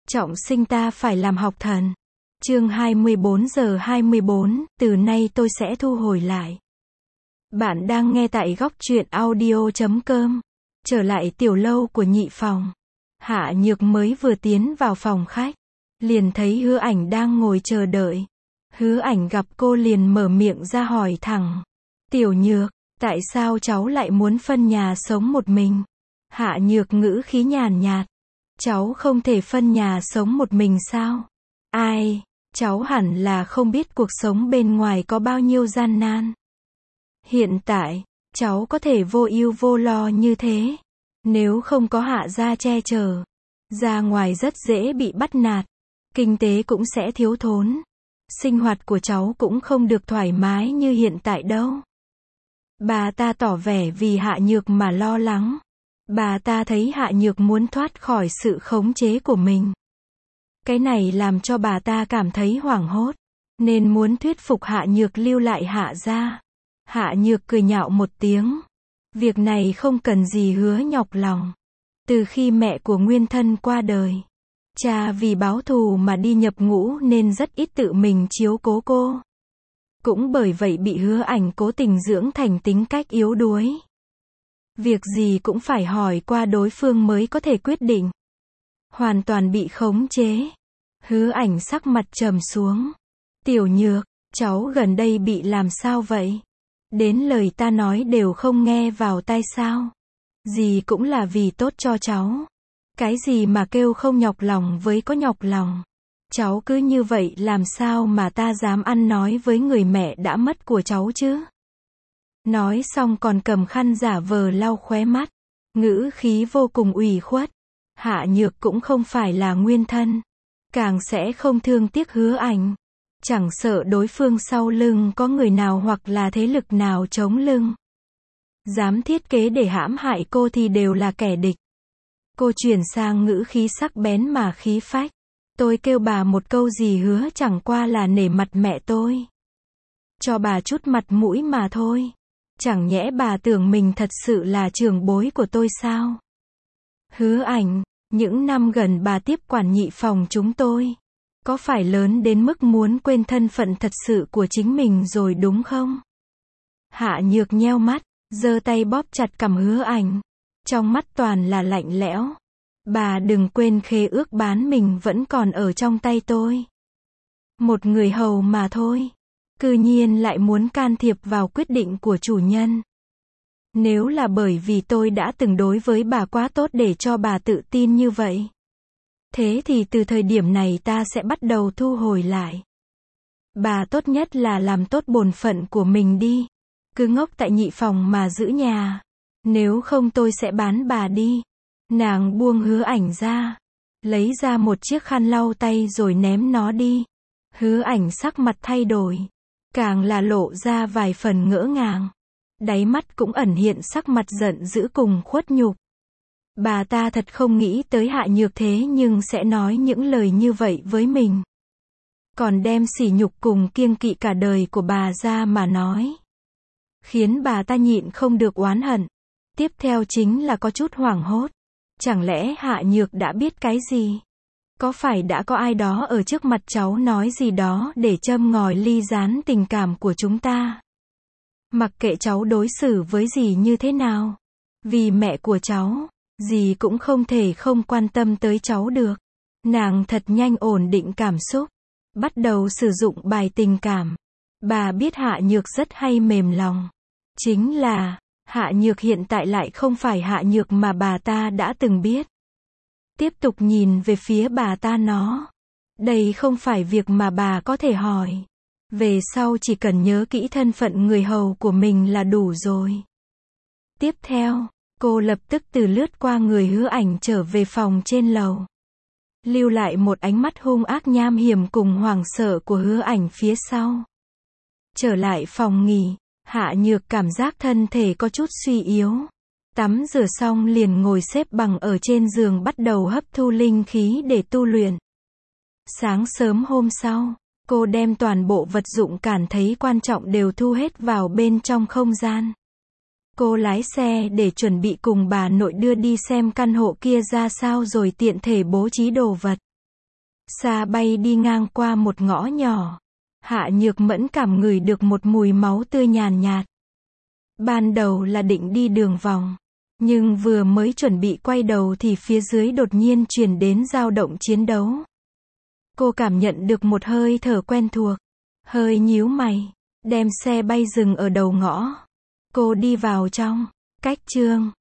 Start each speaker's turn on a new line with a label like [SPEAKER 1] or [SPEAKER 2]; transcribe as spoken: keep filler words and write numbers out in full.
[SPEAKER 1] Trọng sinh ta phải làm học thần. Chương hai mươi bốn giờ hai mươi bốn, từ nay tôi sẽ thu hồi lại. Bạn đang nghe tại góc truyện audio chấm com. Trở lại tiểu lâu của nhị phòng. Hạ Nhược mới vừa tiến vào phòng khách, liền thấy Hứa Ảnh đang ngồi chờ đợi. Hứa Ảnh gặp cô liền mở miệng ra hỏi thẳng. Tiểu Nhược, tại sao cháu lại muốn phân nhà sống một mình? Hạ Nhược ngữ khí nhàn nhạt. Cháu không thể phân nhà sống một mình sao? Ai, cháu hẳn là không biết cuộc sống bên ngoài có bao nhiêu gian nan. Hiện tại, cháu có thể vô ưu vô lo như thế. Nếu không có Hạ gia che chở, ra ngoài rất dễ bị bắt nạt. Kinh tế cũng sẽ thiếu thốn. Sinh hoạt của cháu cũng không được thoải mái như hiện tại đâu. Bà ta tỏ vẻ vì Hạ Nhược mà lo lắng. Bà ta thấy Hạ Nhược muốn thoát khỏi sự khống chế của mình. Cái này làm cho bà ta cảm thấy hoảng hốt, nên muốn thuyết phục Hạ Nhược lưu lại Hạ gia. Hạ Nhược cười nhạo một tiếng. Việc này không cần gì Hứa nhọc lòng. Từ khi mẹ của nguyên thân qua đời, cha vì báo thù mà đi nhập ngũ nên rất ít tự mình chiếu cố cô. Cũng bởi vậy bị Hứa Ảnh cố tình dưỡng thành tính cách yếu đuối. Việc gì cũng phải hỏi qua đối phương mới có thể quyết định. Hoàn toàn bị khống chế. Hứa Ảnh sắc mặt trầm xuống. Tiểu Nhược, cháu gần đây bị làm sao vậy? Đến lời ta nói đều không nghe vào tai sao? Gì cũng là vì tốt cho cháu. Cái gì mà kêu không nhọc lòng với có nhọc lòng. Cháu cứ như vậy làm sao mà ta dám ăn nói với người mẹ đã mất của cháu chứ? Nói xong còn cầm khăn giả vờ lau khóe mắt. Ngữ khí vô cùng ủy khuất. Hạ Nhược cũng không phải là nguyên thân. Càng sẽ không thương tiếc Hứa Ảnh. Chẳng sợ đối phương sau lưng có người nào hoặc là thế lực nào chống lưng. Dám thiết kế để hãm hại cô thì đều là kẻ địch. Cô chuyển sang ngữ khí sắc bén mà khí phách. Tôi kêu bà một câu gì hứa chẳng qua là nể mặt mẹ tôi. Cho bà chút mặt mũi mà thôi. Chẳng nhẽ bà tưởng mình thật sự là trưởng bối của tôi sao? Hứa Ảnh, những năm gần bà tiếp quản nhị phòng chúng tôi. Có phải lớn đến mức muốn quên thân phận thật sự của chính mình rồi đúng không? Hạ Nhược nheo mắt, giơ tay bóp chặt cằm Hứa Ảnh. Trong mắt toàn là lạnh lẽo. Bà đừng quên khế ước bán mình vẫn còn ở trong tay tôi. Một người hầu mà thôi. Cư nhiên lại muốn can thiệp vào quyết định của chủ nhân. Nếu là bởi vì tôi đã từng đối với bà quá tốt để cho bà tự tin như vậy. Thế thì từ thời điểm này ta sẽ bắt đầu thu hồi lại. Bà tốt nhất là làm tốt bổn phận của mình đi. Cứ ngốc tại nhị phòng mà giữ nhà. Nếu không tôi sẽ bán bà đi. Nàng buông Hứa Ảnh ra. Lấy ra một chiếc khăn lau tay rồi ném nó đi. Hứa Ảnh sắc mặt thay đổi. Càng là lộ ra vài phần ngỡ ngàng. Đáy mắt cũng ẩn hiện sắc mặt giận dữ cùng khuất nhục. Bà ta thật không nghĩ tới Hạ Nhược thế nhưng sẽ nói những lời như vậy với mình. Còn đem sỉ nhục cùng kiêng kỵ cả đời của bà ra mà nói. Khiến bà ta nhịn không được oán hận. Tiếp theo chính là có chút hoảng hốt. Chẳng lẽ Hạ Nhược đã biết cái gì? Có phải đã có ai đó ở trước mặt cháu nói gì đó để châm ngòi ly gián tình cảm của chúng ta? Mặc kệ cháu đối xử với dì như thế nào. Vì mẹ của cháu, dì cũng không thể không quan tâm tới cháu được. Nàng thật nhanh ổn định cảm xúc. Bắt đầu sử dụng bài tình cảm. Bà biết Hạ Nhược rất hay mềm lòng. Chính là, Hạ Nhược hiện tại lại không phải Hạ Nhược mà bà ta đã từng biết. Tiếp tục nhìn về phía bà ta nó. Đây không phải việc mà bà có thể hỏi. Về sau chỉ cần nhớ kỹ thân phận người hầu của mình là đủ rồi. Tiếp theo, cô lập tức từ lướt qua người Hứa Ảnh trở về phòng trên lầu. Lưu lại một ánh mắt hung ác nham hiểm cùng hoảng sợ của Hứa Ảnh phía sau. Trở lại phòng nghỉ, Hạ Nhược cảm giác thân thể có chút suy yếu. Tắm rửa xong liền ngồi xếp bằng ở trên giường bắt đầu hấp thu linh khí để tu luyện. Sáng sớm hôm sau, cô đem toàn bộ vật dụng cảm thấy quan trọng đều thu hết vào bên trong không gian. Cô lái xe để chuẩn bị cùng bà nội đưa đi xem căn hộ kia ra sao rồi tiện thể bố trí đồ vật. Xa bay đi ngang qua một ngõ nhỏ. Hạ Nhược Mẫn cảm ngửi được một mùi máu tươi nhàn nhạt. Ban đầu là định đi đường vòng. Nhưng vừa mới chuẩn bị quay đầu thì phía dưới đột nhiên truyền đến dao động chiến đấu. Cô cảm nhận được một hơi thở quen thuộc. Hơi nhíu mày. Đem xe bay dừng ở đầu ngõ. Cô đi vào trong. Cách chương